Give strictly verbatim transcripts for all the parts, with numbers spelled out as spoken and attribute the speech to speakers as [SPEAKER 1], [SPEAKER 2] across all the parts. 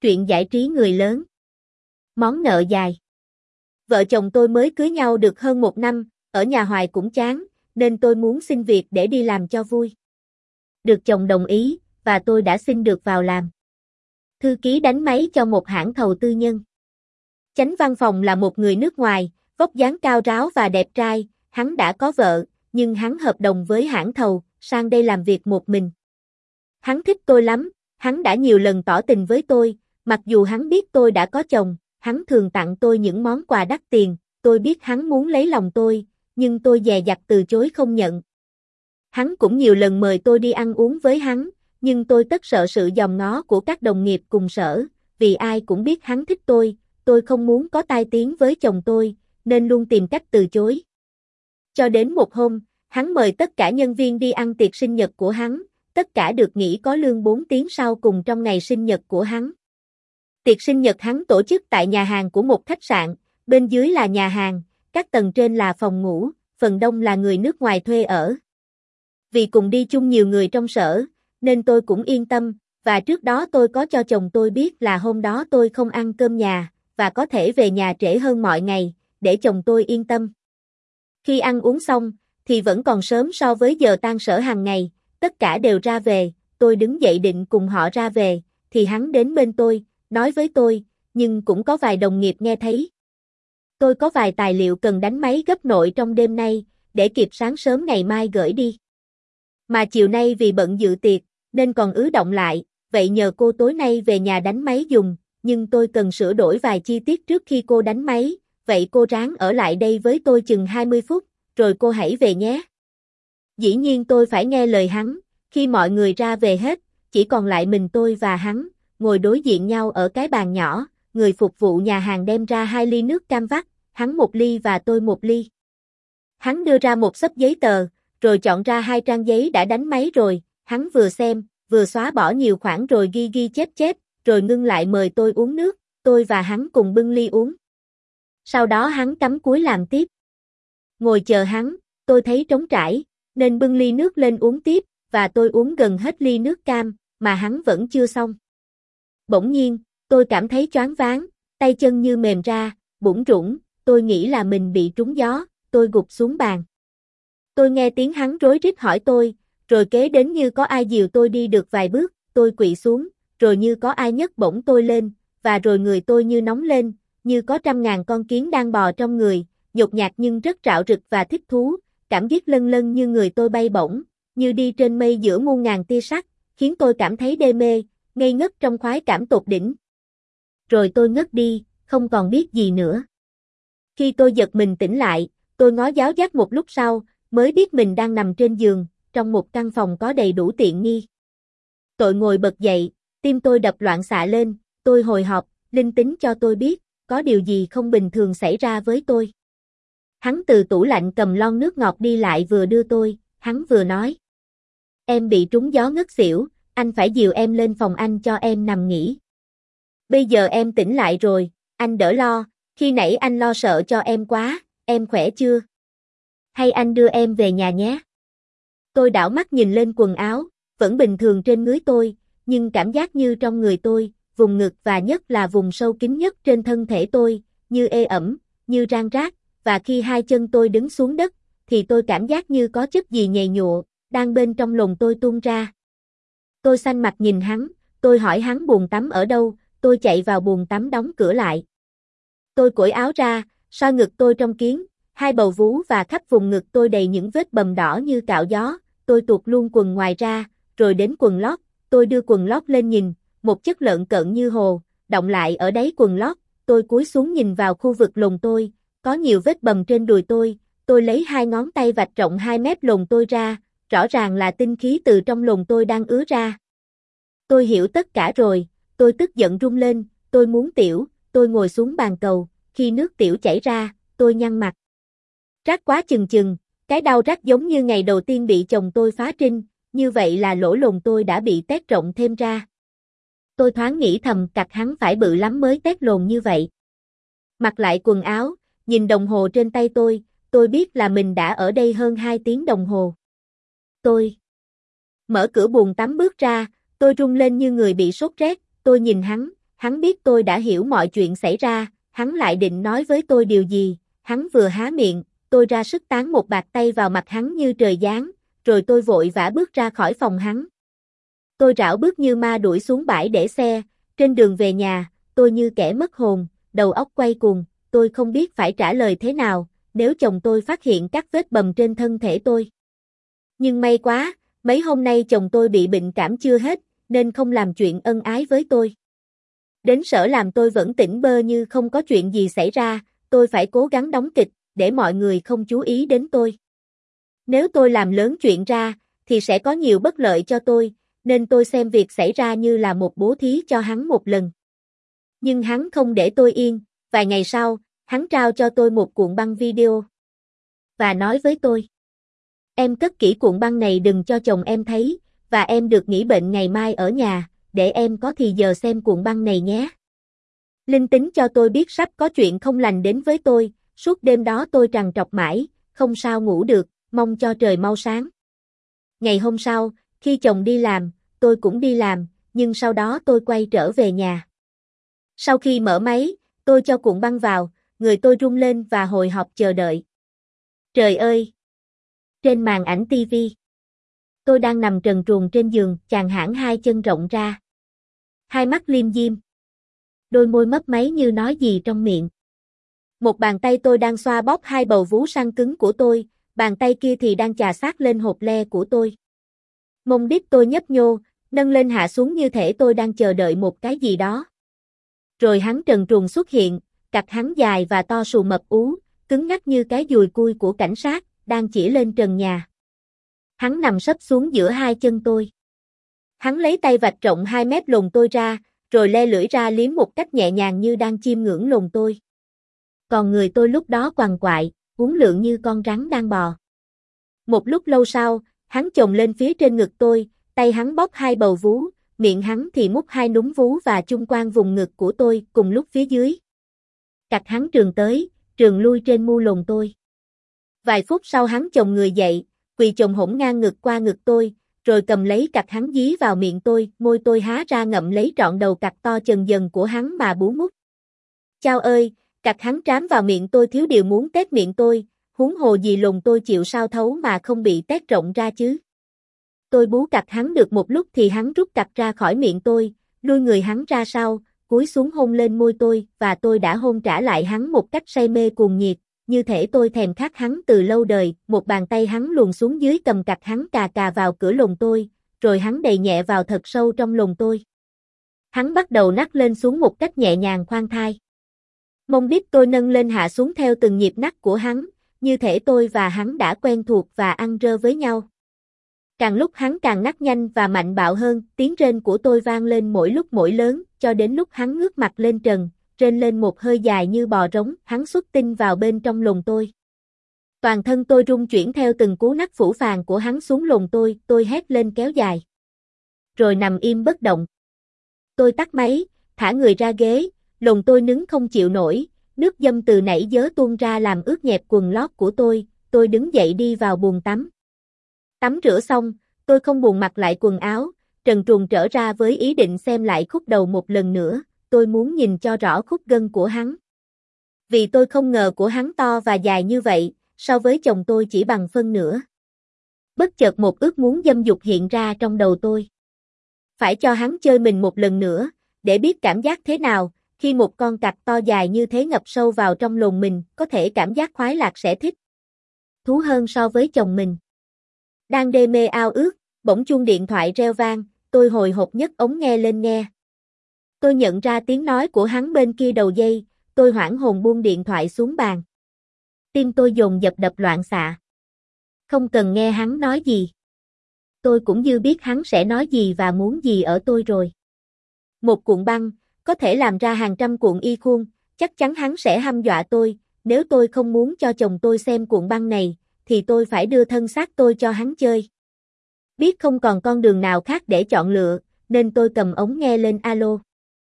[SPEAKER 1] Truyện giải trí người lớn. Món nợ dài. Vợ chồng tôi mới cưới nhau được hơn một năm, ở nhà hoài cũng chán, nên tôi muốn xin việc để đi làm cho vui. Được chồng đồng ý, và tôi đã xin được vào làm thư ký đánh máy cho một hãng thầu tư nhân. Chánh văn phòng là một người nước ngoài, vóc dáng cao ráo và đẹp trai, hắn đã có vợ, nhưng hắn hợp đồng với hãng thầu, sang đây làm việc một mình. Hắn thích tôi lắm, hắn đã nhiều lần tỏ tình với tôi, mặc dù hắn biết tôi đã có chồng, hắn thường tặng tôi những món quà đắt tiền, tôi biết hắn muốn lấy lòng tôi, nhưng tôi dè dặt từ chối không nhận. Hắn cũng nhiều lần mời tôi đi ăn uống với hắn, nhưng tôi tất sợ sự dòm ngó của các đồng nghiệp cùng sở, vì ai cũng biết hắn thích tôi, tôi không muốn có tai tiếng với chồng tôi, nên luôn tìm cách từ chối. Cho đến một hôm, hắn mời tất cả nhân viên đi ăn tiệc sinh nhật của hắn, tất cả được nghỉ có lương bốn tiếng sau cùng trong ngày sinh nhật của hắn. Tiệc sinh nhật hắn tổ chức tại nhà hàng của một khách sạn, bên dưới là nhà hàng, các tầng trên là phòng ngủ, phần đông là người nước ngoài thuê ở. Vì cùng đi chung nhiều người trong sở, nên tôi cũng yên tâm, và trước đó tôi có cho chồng tôi biết là hôm đó tôi không ăn cơm nhà, và có thể về nhà trễ hơn mọi ngày, để chồng tôi yên tâm. Khi ăn uống xong, thì vẫn còn sớm so với giờ tan sở hàng ngày, tất cả đều ra về, tôi đứng dậy định cùng họ ra về, thì hắn đến bên tôi, nói với tôi, nhưng cũng có vài đồng nghiệp nghe thấy. Tôi có vài tài liệu cần đánh máy gấp nội trong đêm nay, để kịp sáng sớm ngày mai gửi đi. Mà chiều nay vì bận dự tiệc, nên còn ứ động lại, vậy nhờ cô tối nay về nhà đánh máy dùng, nhưng tôi cần sửa đổi vài chi tiết trước khi cô đánh máy, vậy cô ráng ở lại đây với tôi chừng hai mươi phút, rồi cô hãy về nhé. Dĩ nhiên tôi phải nghe lời hắn, khi mọi người ra về hết, chỉ còn lại mình tôi và hắn, ngồi đối diện nhau ở cái bàn nhỏ, người phục vụ nhà hàng đem ra hai ly nước cam vắt, hắn một ly và tôi một ly. Hắn đưa ra một xấp giấy tờ, rồi chọn ra hai trang giấy đã đánh máy rồi, hắn vừa xem, vừa xóa bỏ nhiều khoảng rồi ghi ghi chép chép, rồi ngưng lại mời tôi uống nước, tôi và hắn cùng bưng ly uống. Sau đó hắn cắm cúi làm tiếp. Ngồi chờ hắn, tôi thấy trống trải, nên bưng ly nước lên uống tiếp, và tôi uống gần hết ly nước cam, mà hắn vẫn chưa xong. Bỗng nhiên, tôi cảm thấy choáng váng, tay chân như mềm ra, bủn rủn, tôi nghĩ là mình bị trúng gió, tôi gục xuống bàn. Tôi nghe tiếng hắn rối rít hỏi tôi, rồi kế đến như có ai dìu tôi đi được vài bước, tôi quỵ xuống, rồi như có ai nhấc bổng tôi lên, và rồi người tôi như nóng lên, như có trăm ngàn con kiến đang bò trong người, nhột nhạt nhưng rất rạo rực và thích thú, cảm giác lân lân như người tôi bay bổng, như đi trên mây giữa muôn ngàn tia sắt, khiến tôi cảm thấy đê mê, ngây ngất trong khoái cảm tột đỉnh. Rồi tôi ngất đi, không còn biết gì nữa. Khi tôi giật mình tỉnh lại, tôi ngó giáo giác một lúc sau, mới biết mình đang nằm trên giường, trong một căn phòng có đầy đủ tiện nghi. Tôi ngồi bật dậy, tim tôi đập loạn xạ lên, tôi hồi hộp, linh tính cho tôi biết, có điều gì không bình thường xảy ra với tôi. Hắn từ tủ lạnh cầm lon nước ngọt đi lại vừa đưa tôi, hắn vừa nói. Em bị trúng gió ngất xỉu, anh phải dìu em lên phòng anh cho em nằm nghỉ. Bây giờ em tỉnh lại rồi, anh đỡ lo, khi nãy anh lo sợ cho em quá, em khỏe chưa? Hay anh đưa em về nhà nhé? Tôi đảo mắt nhìn lên quần áo, vẫn bình thường trên người tôi, nhưng cảm giác như trong người tôi, vùng ngực và nhất là vùng sâu kín nhất trên thân thể tôi, như ê ẩm, như rang rác, và khi hai chân tôi đứng xuống đất, thì tôi cảm giác như có chất gì nhầy nhụa, đang bên trong lồng tôi tuôn ra. Tôi xanh mặt nhìn hắn, tôi hỏi hắn bồn tắm ở đâu, tôi chạy vào bồn tắm đóng cửa lại. Tôi cởi áo ra, soi ngực tôi trong kiếng, hai bầu vú và khắp vùng ngực tôi đầy những vết bầm đỏ như cạo gió, tôi tuột luôn quần ngoài ra, rồi đến quần lót, tôi đưa quần lót lên nhìn, một chất lợn cợn như hồ, động lại ở đáy quần lót, tôi cúi xuống nhìn vào khu vực lồng tôi, có nhiều vết bầm trên đùi tôi, tôi lấy hai ngón tay vạch rộng hai mép lồng tôi ra, rõ ràng là tinh khí từ trong lồng tôi đang ứa ra. Tôi hiểu tất cả rồi, tôi tức giận run lên, tôi muốn tiểu, tôi ngồi xuống bàn cầu, khi nước tiểu chảy ra, tôi nhăn mặt. Rát quá chừng chừng, cái đau rát giống như ngày đầu tiên bị chồng tôi phá trinh, như vậy là lỗ lồng tôi đã bị tét rộng thêm ra. Tôi thoáng nghĩ thầm cặc hắn phải bự lắm mới tét lồn như vậy. Mặc lại quần áo, nhìn đồng hồ trên tay tôi, tôi biết là mình đã ở đây hơn hai tiếng đồng hồ. Tôi mở cửa bồn tắm bước ra, tôi run lên như người bị sốt rét, tôi nhìn hắn, hắn biết tôi đã hiểu mọi chuyện xảy ra, hắn lại định nói với tôi điều gì, hắn vừa há miệng, tôi ra sức tán một bạt tay vào mặt hắn như trời giáng, rồi tôi vội vã bước ra khỏi phòng hắn. Tôi rảo bước như ma đuổi xuống bãi để xe, trên đường về nhà, tôi như kẻ mất hồn, đầu óc quay cuồng, tôi không biết phải trả lời thế nào, nếu chồng tôi phát hiện các vết bầm trên thân thể tôi. Nhưng may quá, mấy hôm nay chồng tôi bị bệnh cảm chưa hết, nên không làm chuyện ân ái với tôi. Đến sở làm tôi vẫn tỉnh bơ như không có chuyện gì xảy ra, tôi phải cố gắng đóng kịch, để mọi người không chú ý đến tôi. Nếu tôi làm lớn chuyện ra, thì sẽ có nhiều bất lợi cho tôi, nên tôi xem việc xảy ra như là một bố thí cho hắn một lần. Nhưng hắn không để tôi yên, vài ngày sau, hắn trao cho tôi một cuộn băng video. Và nói với tôi, em cất kỹ cuộn băng này đừng cho chồng em thấy, và em được nghỉ bệnh ngày mai ở nhà, để em có thì giờ xem cuộn băng này nhé. Linh tính cho tôi biết sắp có chuyện không lành đến với tôi, suốt đêm đó tôi trằn trọc mãi, không sao ngủ được, mong cho trời mau sáng. Ngày hôm sau, khi chồng đi làm, tôi cũng đi làm, nhưng sau đó tôi quay trở về nhà. Sau khi mở máy, tôi cho cuộn băng vào, người tôi run lên và hồi hộp chờ đợi. Trời ơi! Trên màn ảnh tivi, tôi đang nằm trần truồng trên giường, chàng hãng hai chân rộng ra. Hai mắt liêm diêm. Đôi môi mấp máy như nói gì trong miệng. Một bàn tay tôi đang xoa bóp hai bầu vú săn cứng của tôi, bàn tay kia thì đang chà sát lên hột le của tôi. Mông đít tôi nhấp nhô, nâng lên hạ xuống như thể tôi đang chờ đợi một cái gì đó. Rồi hắn trần truồng xuất hiện, cặp hắn dài và to sù mập ú, cứng ngắc như cái dùi cui của cảnh sát, đang chỉ lên trần nhà. Hắn nằm sấp xuống giữa hai chân tôi. Hắn lấy tay vạch rộng hai mét lồn tôi ra, rồi le lưỡi ra liếm một cách nhẹ nhàng như đang chiêm ngưỡng lồn tôi. Còn người tôi lúc đó quằn quại, uốn lượn như con rắn đang bò. Một lúc lâu sau, hắn chồm lên phía trên ngực tôi, tay hắn bóp hai bầu vú, miệng hắn thì mút hai núm vú và chung quanh vùng ngực của tôi cùng lúc phía dưới. Cặt hắn trường tới, trường lui trên mu lồn tôi. Vài phút sau hắn chồm người dậy, quỳ chồm hổn ngang ngực qua ngực tôi, rồi cầm lấy cặt hắn dí vào miệng tôi, môi tôi há ra ngậm lấy trọn đầu cặt to chần dần của hắn mà bú mút. Chao ơi, cặt hắn trám vào miệng tôi thiếu điều muốn tét miệng tôi, huống hồ gì lồn tôi chịu sao thấu mà không bị tét rộng ra chứ. Tôi bú cặt hắn được một lúc thì hắn rút cặt ra khỏi miệng tôi, lui người hắn ra sau, cúi xuống hôn lên môi tôi và tôi đã hôn trả lại hắn một cách say mê cuồng nhiệt, như thể tôi thèm khát hắn từ lâu đời, một bàn tay hắn luồn xuống dưới cầm cặt hắn cà cà vào cửa lồn tôi, rồi hắn đầy nhẹ vào thật sâu trong lồn tôi. Hắn bắt đầu nắc lên xuống một cách nhẹ nhàng khoan thai. Mông đít tôi nâng lên hạ xuống theo từng nhịp nắc của hắn, như thể tôi và hắn đã quen thuộc và ăn rơ với nhau. Càng lúc hắn càng nắc nhanh và mạnh bạo hơn, tiếng rên của tôi vang lên mỗi lúc mỗi lớn, cho đến lúc hắn ngước mặt lên trần, rên lên một hơi dài như bò rống, hắn xuất tinh vào bên trong lồn tôi. Toàn thân tôi rung chuyển theo từng cú nắc phũ phàng của hắn xuống lồn tôi, tôi hét lên kéo dài. Rồi nằm im bất động. Tôi tắt máy, thả người ra ghế, lồn tôi nứng không chịu nổi, nước dâm từ nãy giờ tuôn ra làm ướt nhẹp quần lót của tôi, tôi đứng dậy đi vào bồn tắm. Tắm rửa xong, tôi không buồn mặc lại quần áo, trần truồng trở ra với ý định xem lại khúc đầu một lần nữa, tôi muốn nhìn cho rõ khúc gân của hắn. Vì tôi không ngờ của hắn to và dài như vậy, so với chồng tôi chỉ bằng phân nửa. Bất chợt một ước muốn dâm dục hiện ra trong đầu tôi. Phải cho hắn chơi mình một lần nữa, để biết cảm giác thế nào, khi một con cặc to dài như thế ngập sâu vào trong lồn mình, có thể cảm giác khoái lạc sẽ thích thú hơn so với chồng mình. Đang đê mê ao ước, bỗng chuông điện thoại reo vang, tôi hồi hộp nhấc ống nghe lên nghe. Tôi nhận ra tiếng nói của hắn bên kia đầu dây, tôi hoảng hồn buông điện thoại xuống bàn. Tim tôi dồn dập đập loạn xạ. Không cần nghe hắn nói gì. Tôi cũng như biết hắn sẽ nói gì và muốn gì ở tôi rồi. Một cuộn băng, có thể làm ra hàng trăm cuộn y khuôn, chắc chắn hắn sẽ hăm dọa tôi, nếu tôi không muốn cho chồng tôi xem cuộn băng này, thì tôi phải đưa thân xác tôi cho hắn chơi. Biết không còn con đường nào khác để chọn lựa, nên tôi cầm ống nghe lên alo.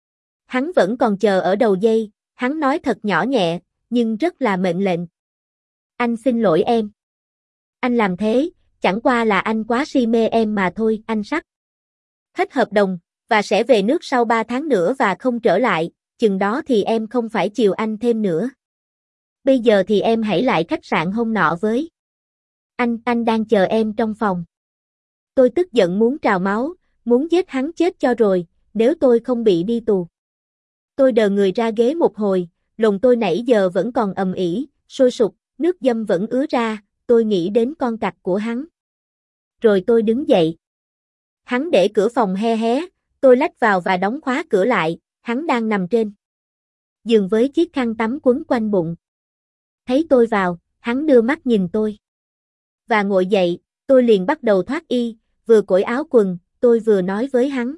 [SPEAKER 1] Hắn vẫn còn chờ ở đầu dây, hắn nói thật nhỏ nhẹ, nhưng rất là mệnh lệnh. Anh xin lỗi em. Anh làm thế, chẳng qua là anh quá si mê em mà thôi, anh Sắc. Hết hợp đồng, và sẽ về nước sau ba tháng nữa và không trở lại, chừng đó thì em không phải chiều anh thêm nữa. Bây giờ thì em hãy lại khách sạn hôm nọ với. Anh, anh đang chờ em trong phòng. Tôi tức giận muốn trào máu, muốn giết hắn chết cho rồi, nếu tôi không bị đi tù. Tôi đờ người ra ghế một hồi, lòng tôi nãy giờ vẫn còn ầm ĩ, sôi sục, nước dâm vẫn ứa ra, tôi nghĩ đến con cặc của hắn. Rồi tôi đứng dậy. Hắn để cửa phòng he hé, tôi lách vào và đóng khóa cửa lại, hắn đang nằm trên giường với chiếc khăn tắm quấn quanh bụng. Thấy tôi vào, hắn đưa mắt nhìn tôi. Và ngồi dậy, tôi liền bắt đầu thoát y, vừa cởi áo quần, tôi vừa nói với hắn.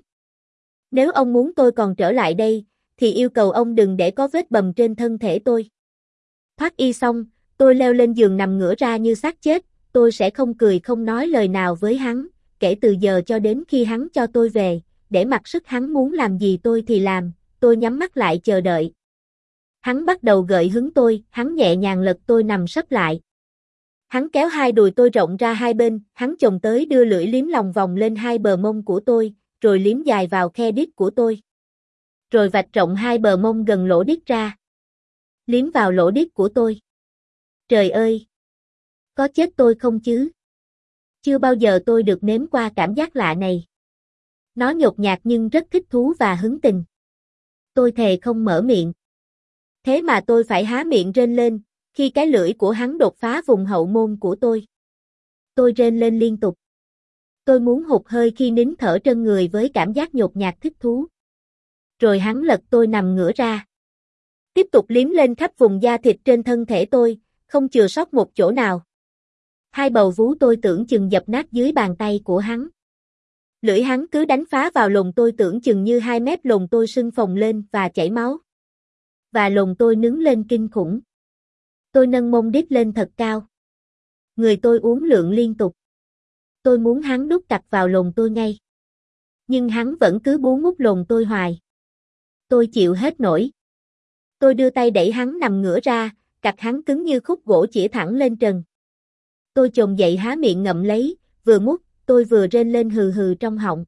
[SPEAKER 1] Nếu ông muốn tôi còn trở lại đây, thì yêu cầu ông đừng để có vết bầm trên thân thể tôi. Thoát y xong, tôi leo lên giường nằm ngửa ra như xác chết, tôi sẽ không cười không nói lời nào với hắn, kể từ giờ cho đến khi hắn cho tôi về, để mặc sức hắn muốn làm gì tôi thì làm, tôi nhắm mắt lại chờ đợi. Hắn bắt đầu gợi hứng tôi, hắn nhẹ nhàng lật tôi nằm sấp lại. Hắn kéo hai đùi tôi rộng ra hai bên, hắn chồm tới đưa lưỡi liếm lòng vòng lên hai bờ mông của tôi, rồi liếm dài vào khe đít của tôi. Rồi vạch rộng hai bờ mông gần lỗ đít ra. Liếm vào lỗ đít của tôi. Trời ơi! Có chết tôi không chứ? Chưa bao giờ tôi được nếm qua cảm giác lạ này. Nó nhột nhạt nhưng rất thích thú và hứng tình. Tôi thề không mở miệng. Thế mà tôi phải há miệng rên lên, khi cái lưỡi của hắn đột phá vùng hậu môn của tôi. Tôi rên lên liên tục. Tôi muốn hụt hơi khi nín thở trân người với cảm giác nhột nhạt thích thú. Rồi hắn lật tôi nằm ngửa ra. Tiếp tục liếm lên khắp vùng da thịt trên thân thể tôi, không chừa sót một chỗ nào. Hai bầu vú tôi tưởng chừng dập nát dưới bàn tay của hắn. Lưỡi hắn cứ đánh phá vào lồng tôi tưởng chừng như hai mép lồng tôi sưng phồng lên và chảy máu. Và lồng tôi nứng lên kinh khủng. Tôi nâng mông đít lên thật cao. Người tôi uốn lượn liên tục. Tôi muốn hắn đút cặc vào lồng tôi ngay. Nhưng hắn vẫn cứ bú mút lồng tôi hoài. Tôi chịu hết nổi. Tôi đưa tay đẩy hắn nằm ngửa ra, cặc hắn cứng như khúc gỗ chĩa thẳng lên trần. Tôi chồm dậy há miệng ngậm lấy, vừa mút, tôi vừa rên lên hừ hừ trong họng.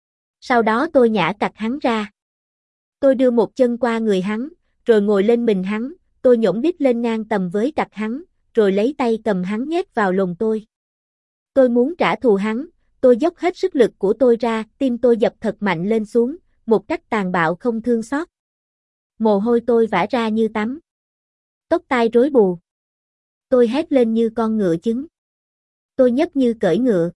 [SPEAKER 1] Sau đó tôi nhả cặc hắn ra. Tôi đưa một chân qua người hắn, rồi ngồi lên mình hắn, tôi nhổm đít lên ngang tầm với cặc hắn, rồi lấy tay cầm hắn nhét vào lồng tôi. Tôi muốn trả thù hắn, tôi dốc hết sức lực của tôi ra, tim tôi dập thật mạnh lên xuống, một cách tàn bạo không thương xót. Mồ hôi tôi vã ra như tắm. Tóc tai rối bù. Tôi hét lên như con ngựa trứng. Tôi nhấp như cưỡi ngựa.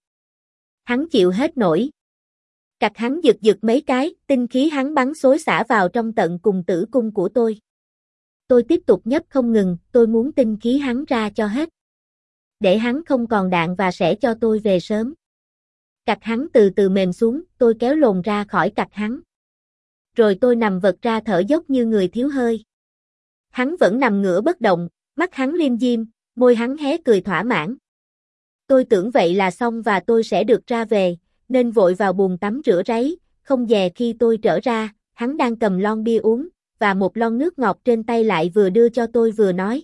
[SPEAKER 1] Hắn chịu hết nổi. Cặc hắn giật giật mấy cái, tinh khí hắn bắn xối xả vào trong tận cùng tử cung của tôi. Tôi tiếp tục nhấp không ngừng, tôi muốn tinh khí hắn ra cho hết. Để hắn không còn đạn và sẽ cho tôi về sớm. Cặc hắn từ từ mềm xuống, tôi kéo lồn ra khỏi cặc hắn. Rồi tôi nằm vật ra thở dốc như người thiếu hơi. Hắn vẫn nằm ngửa bất động, mắt hắn liêm diêm, môi hắn hé cười thỏa mãn. Tôi tưởng vậy là xong và tôi sẽ được ra về, nên vội vào bồn tắm rửa ráy, không dè khi tôi trở ra, hắn đang cầm lon bia uống, và một lon nước ngọt trên tay lại vừa đưa cho tôi vừa nói.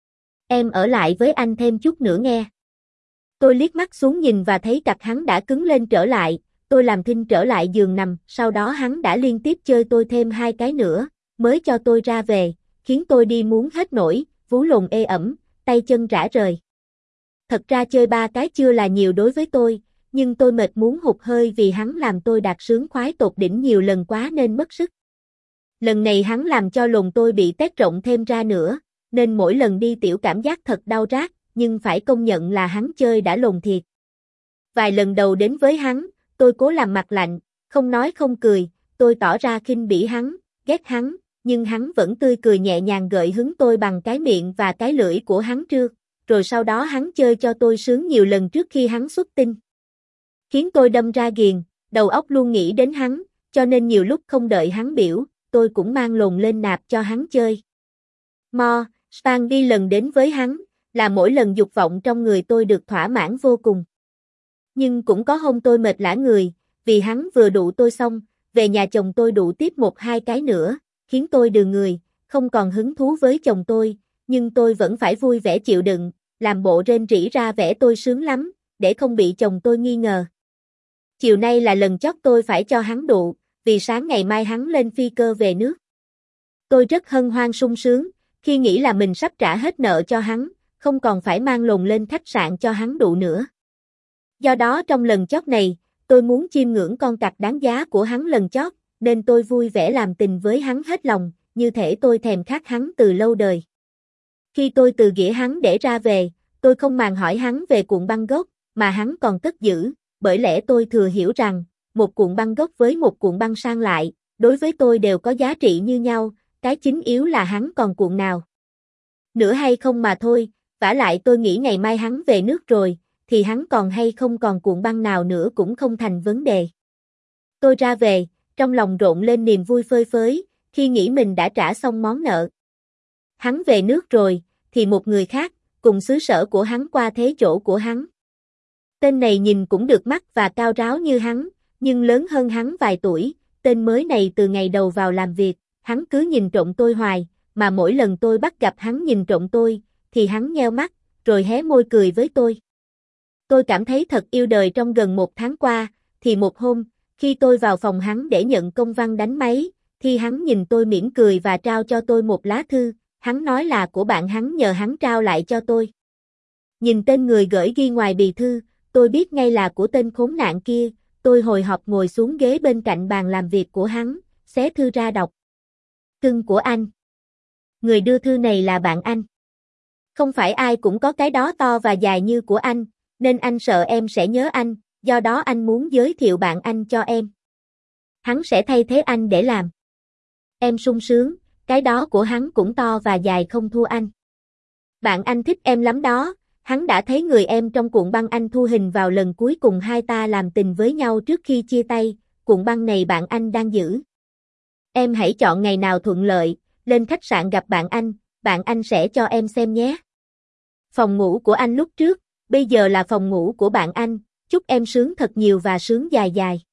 [SPEAKER 1] Em ở lại với anh thêm chút nữa nghe. Tôi liếc mắt xuống nhìn và thấy cặc hắn đã cứng lên trở lại, tôi làm thinh trở lại giường nằm, sau đó hắn đã liên tiếp chơi tôi thêm hai cái nữa, mới cho tôi ra về, khiến tôi đi muốn hết nổi, vú lồn ê ẩm, tay chân rã rời. Thật ra chơi ba cái chưa là nhiều đối với tôi, nhưng tôi mệt muốn hụt hơi vì hắn làm tôi đạt sướng khoái tột đỉnh nhiều lần quá nên mất sức. Lần này hắn làm cho lồn tôi bị tét rộng thêm ra nữa, nên mỗi lần đi tiểu cảm giác thật đau rát, nhưng phải công nhận là hắn chơi đã lồn thiệt. Vài lần đầu đến với hắn, tôi cố làm mặt lạnh, không nói không cười, tôi tỏ ra khinh bỉ hắn, ghét hắn, nhưng hắn vẫn tươi cười nhẹ nhàng gợi hứng tôi bằng cái miệng và cái lưỡi của hắn trước, rồi sau đó hắn chơi cho tôi sướng nhiều lần trước khi hắn xuất tinh. Khiến tôi đâm ra ghiền, đầu óc luôn nghĩ đến hắn, cho nên nhiều lúc không đợi hắn biểu, tôi cũng mang lồn lên nạp cho hắn chơi. Mo, Span đi lần đến với hắn, là mỗi lần dục vọng trong người tôi được thỏa mãn vô cùng. Nhưng cũng có hôm tôi mệt lả người, vì hắn vừa đụ tôi xong, về nhà chồng tôi đụ tiếp một hai cái nữa, khiến tôi đừ người, không còn hứng thú với chồng tôi, nhưng tôi vẫn phải vui vẻ chịu đựng, làm bộ rên rỉ ra vẻ tôi sướng lắm, để không bị chồng tôi nghi ngờ. Chiều nay là lần chót tôi phải cho hắn đụ, vì sáng ngày mai hắn lên phi cơ về nước. Tôi rất hân hoan sung sướng, khi nghĩ là mình sắp trả hết nợ cho hắn, không còn phải mang lồn lên khách sạn cho hắn đụ nữa. Do đó trong lần chót này, tôi muốn chiêm ngưỡng con cặc đáng giá của hắn lần chót, nên tôi vui vẻ làm tình với hắn hết lòng, như thể tôi thèm khát hắn từ lâu đời. Khi tôi từ ghĩa hắn để ra về, tôi không màng hỏi hắn về cuộn băng gốc, mà hắn còn cất giữ, bởi lẽ tôi thừa hiểu rằng, một cuộn băng gốc với một cuộn băng sang lại, đối với tôi đều có giá trị như nhau, cái chính yếu là hắn còn cuộn nào nữa hay không mà thôi, vả lại tôi nghĩ ngày mai hắn về nước rồi, thì hắn còn hay không còn cuộn băng nào nữa cũng không thành vấn đề. Tôi ra về, trong lòng rộn lên niềm vui phơi phới, khi nghĩ mình đã trả xong món nợ. Hắn về nước rồi, thì một người khác, cùng xứ sở của hắn qua thế chỗ của hắn. Tên này nhìn cũng được mắt và cao ráo như hắn, nhưng lớn hơn hắn vài tuổi, tên mới này từ ngày đầu vào làm việc, hắn cứ nhìn trộm tôi hoài, mà mỗi lần tôi bắt gặp hắn nhìn trộm tôi, thì hắn nheo mắt, rồi hé môi cười với tôi. Tôi cảm thấy thật yêu đời trong gần một tháng qua, thì một hôm, khi tôi vào phòng hắn để nhận công văn đánh máy, thì hắn nhìn tôi mỉm cười và trao cho tôi một lá thư, hắn nói là của bạn hắn nhờ hắn trao lại cho tôi. Nhìn tên người gửi ghi ngoài bì thư, tôi biết ngay là của tên khốn nạn kia, tôi hồi hộp ngồi xuống ghế bên cạnh bàn làm việc của hắn, xé thư ra đọc. Cưng của anh. Người đưa thư này là bạn anh. Không phải ai cũng có cái đó to và dài như của anh, nên anh sợ em sẽ nhớ anh, do đó anh muốn giới thiệu bạn anh cho em. Hắn sẽ thay thế anh để làm. Em sung sướng, cái đó của hắn cũng to và dài không thua anh. Bạn anh thích em lắm đó, hắn đã thấy người em trong cuộn băng anh thu hình vào lần cuối cùng hai ta làm tình với nhau trước khi chia tay, cuộn băng này bạn anh đang giữ. Em hãy chọn ngày nào thuận lợi, lên khách sạn gặp bạn anh, bạn anh sẽ cho em xem nhé. Phòng ngủ của anh lúc trước, bây giờ là phòng ngủ của bạn anh, chúc em sướng thật nhiều và sướng dài dài.